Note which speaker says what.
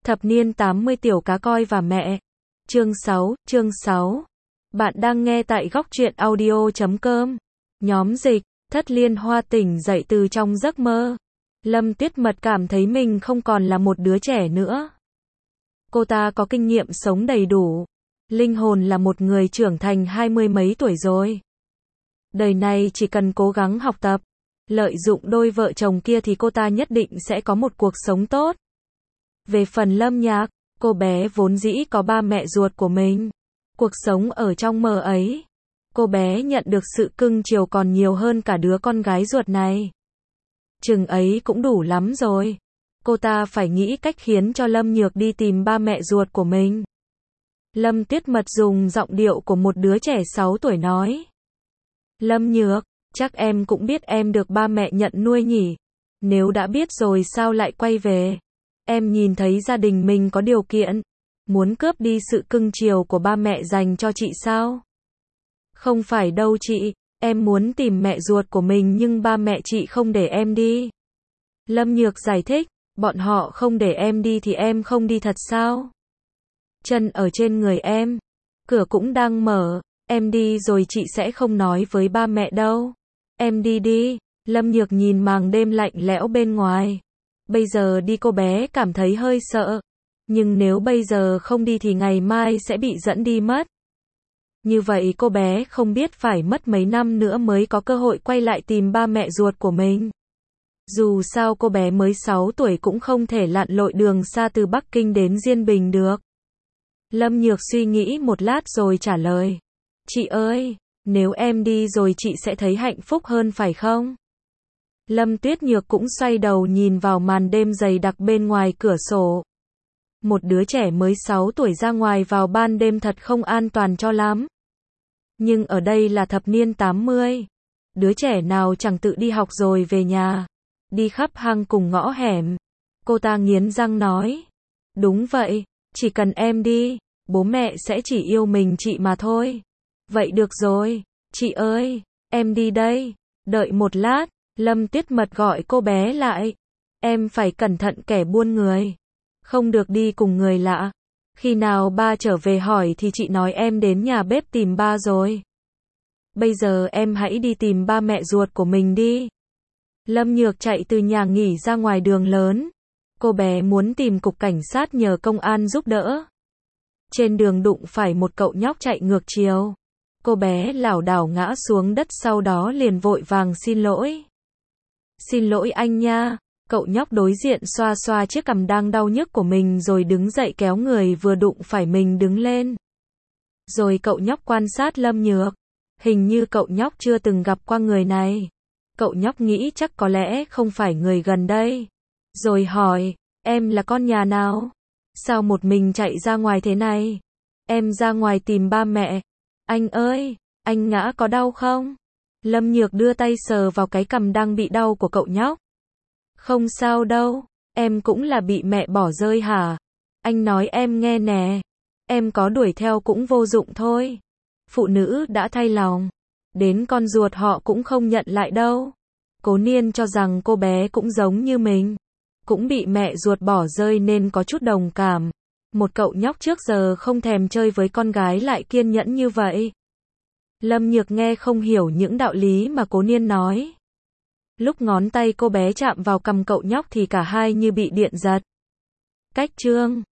Speaker 1: Thập niên 80 tiểu cá coi và mẹ. Chương 6. Bạn đang nghe tại góc truyện audio.com. Nhóm dịch, Thất Liên Hoa tỉnh dậy từ trong giấc mơ. Lâm Tuyết Mật cảm thấy mình không còn là một đứa trẻ nữa. Cô ta có kinh nghiệm sống đầy đủ. Linh hồn là một người trưởng thành 20 mấy tuổi rồi. Đời này chỉ cần cố gắng học tập, lợi dụng đôi vợ chồng kia thì cô ta nhất định sẽ có một cuộc sống tốt. Về phần Lâm Nhạc, cô bé vốn dĩ có ba mẹ ruột của mình. Cuộc sống ở trong mơ ấy, cô bé nhận được sự cưng chiều còn nhiều hơn cả đứa con gái ruột này. Chừng ấy cũng đủ lắm rồi. Cô ta phải nghĩ cách khiến cho Lâm Nhược đi tìm ba mẹ ruột của mình. Lâm Tuyết Mật dùng giọng điệu của một đứa trẻ 6 tuổi nói. Lâm Nhược, chắc em cũng biết em được ba mẹ nhận nuôi nhỉ. Nếu đã biết rồi sao lại quay về? Em nhìn thấy gia đình mình có điều kiện, muốn cướp đi sự cưng chiều của ba mẹ dành cho chị sao? Không phải đâu chị, em muốn tìm mẹ ruột của mình nhưng ba mẹ chị không để em đi. Lâm Nhược giải thích, bọn họ không để em đi thì em không đi thật sao? Chân ở trên người em, cửa cũng đang mở, em đi rồi chị sẽ không nói với ba mẹ đâu. Em đi đi. Lâm Nhược nhìn màn đêm lạnh lẽo bên ngoài. Bây giờ đi cô bé cảm thấy hơi sợ. Nhưng nếu bây giờ không đi thì ngày mai sẽ bị dẫn đi mất. Như vậy cô bé không biết phải mất mấy năm nữa mới có cơ hội quay lại tìm ba mẹ ruột của mình. Dù sao cô bé mới 6 tuổi cũng không thể lặn lội đường xa từ Bắc Kinh đến Diên Bình được. Lâm Nhược suy nghĩ một lát rồi trả lời. Chị ơi, nếu em đi rồi chị sẽ thấy hạnh phúc hơn phải không? Lâm Tuyết Nhược cũng xoay đầu nhìn vào màn đêm dày đặc bên ngoài cửa sổ. Một đứa trẻ mới 6 tuổi ra ngoài vào ban đêm thật không an toàn cho lắm. Nhưng ở đây là thập niên 80. Đứa trẻ nào chẳng tự đi học rồi về nhà. Đi khắp hang cùng ngõ hẻm. Cô ta nghiến răng nói. Đúng vậy, chỉ cần em đi, bố mẹ sẽ chỉ yêu mình chị mà thôi. Vậy được rồi, chị ơi, em đi đây. Đợi một lát. Lâm Tuyết Mật gọi cô bé lại. Em phải cẩn thận kẻ buôn người. Không được đi cùng người lạ. Khi nào ba trở về hỏi thì chị nói em đến nhà bếp tìm ba rồi. Bây giờ em hãy đi tìm ba mẹ ruột của mình đi. Lâm Nhược chạy từ nhà nghỉ ra ngoài đường lớn. Cô bé muốn tìm cục cảnh sát nhờ công an giúp đỡ. Trên đường đụng phải một cậu nhóc chạy ngược chiều. Cô bé lảo đảo ngã xuống đất sau đó liền vội vàng xin lỗi. Xin lỗi anh nha. Cậu nhóc đối diện xoa xoa chiếc cằm đang đau nhức của mình rồi đứng dậy kéo người vừa đụng phải mình đứng lên. Rồi cậu nhóc quan sát Lâm Nhược. Hình như cậu nhóc chưa từng gặp qua người này. Cậu nhóc nghĩ chắc có lẽ không phải người gần đây. Rồi hỏi, em là con nhà nào? Sao một mình chạy ra ngoài thế này? Em ra ngoài tìm ba mẹ. Anh ơi, anh ngã có đau không? Lâm Nhược đưa tay sờ vào cái cằm đang bị đau của cậu nhóc. Không sao đâu, em cũng là bị mẹ bỏ rơi hả? Anh nói em nghe nè, em có đuổi theo cũng vô dụng thôi. Phụ nữ đã thay lòng, đến con ruột họ cũng không nhận lại đâu. Cố Niên cho rằng cô bé cũng giống như mình, cũng bị mẹ ruột bỏ rơi nên có chút đồng cảm. Một cậu nhóc trước giờ không thèm chơi với con gái lại kiên nhẫn như vậy. Lâm Nhược nghe không hiểu những đạo lý mà Cố Niên nói. Lúc ngón tay cô bé chạm vào cằm cậu nhóc thì cả hai như bị điện giật. Cách chương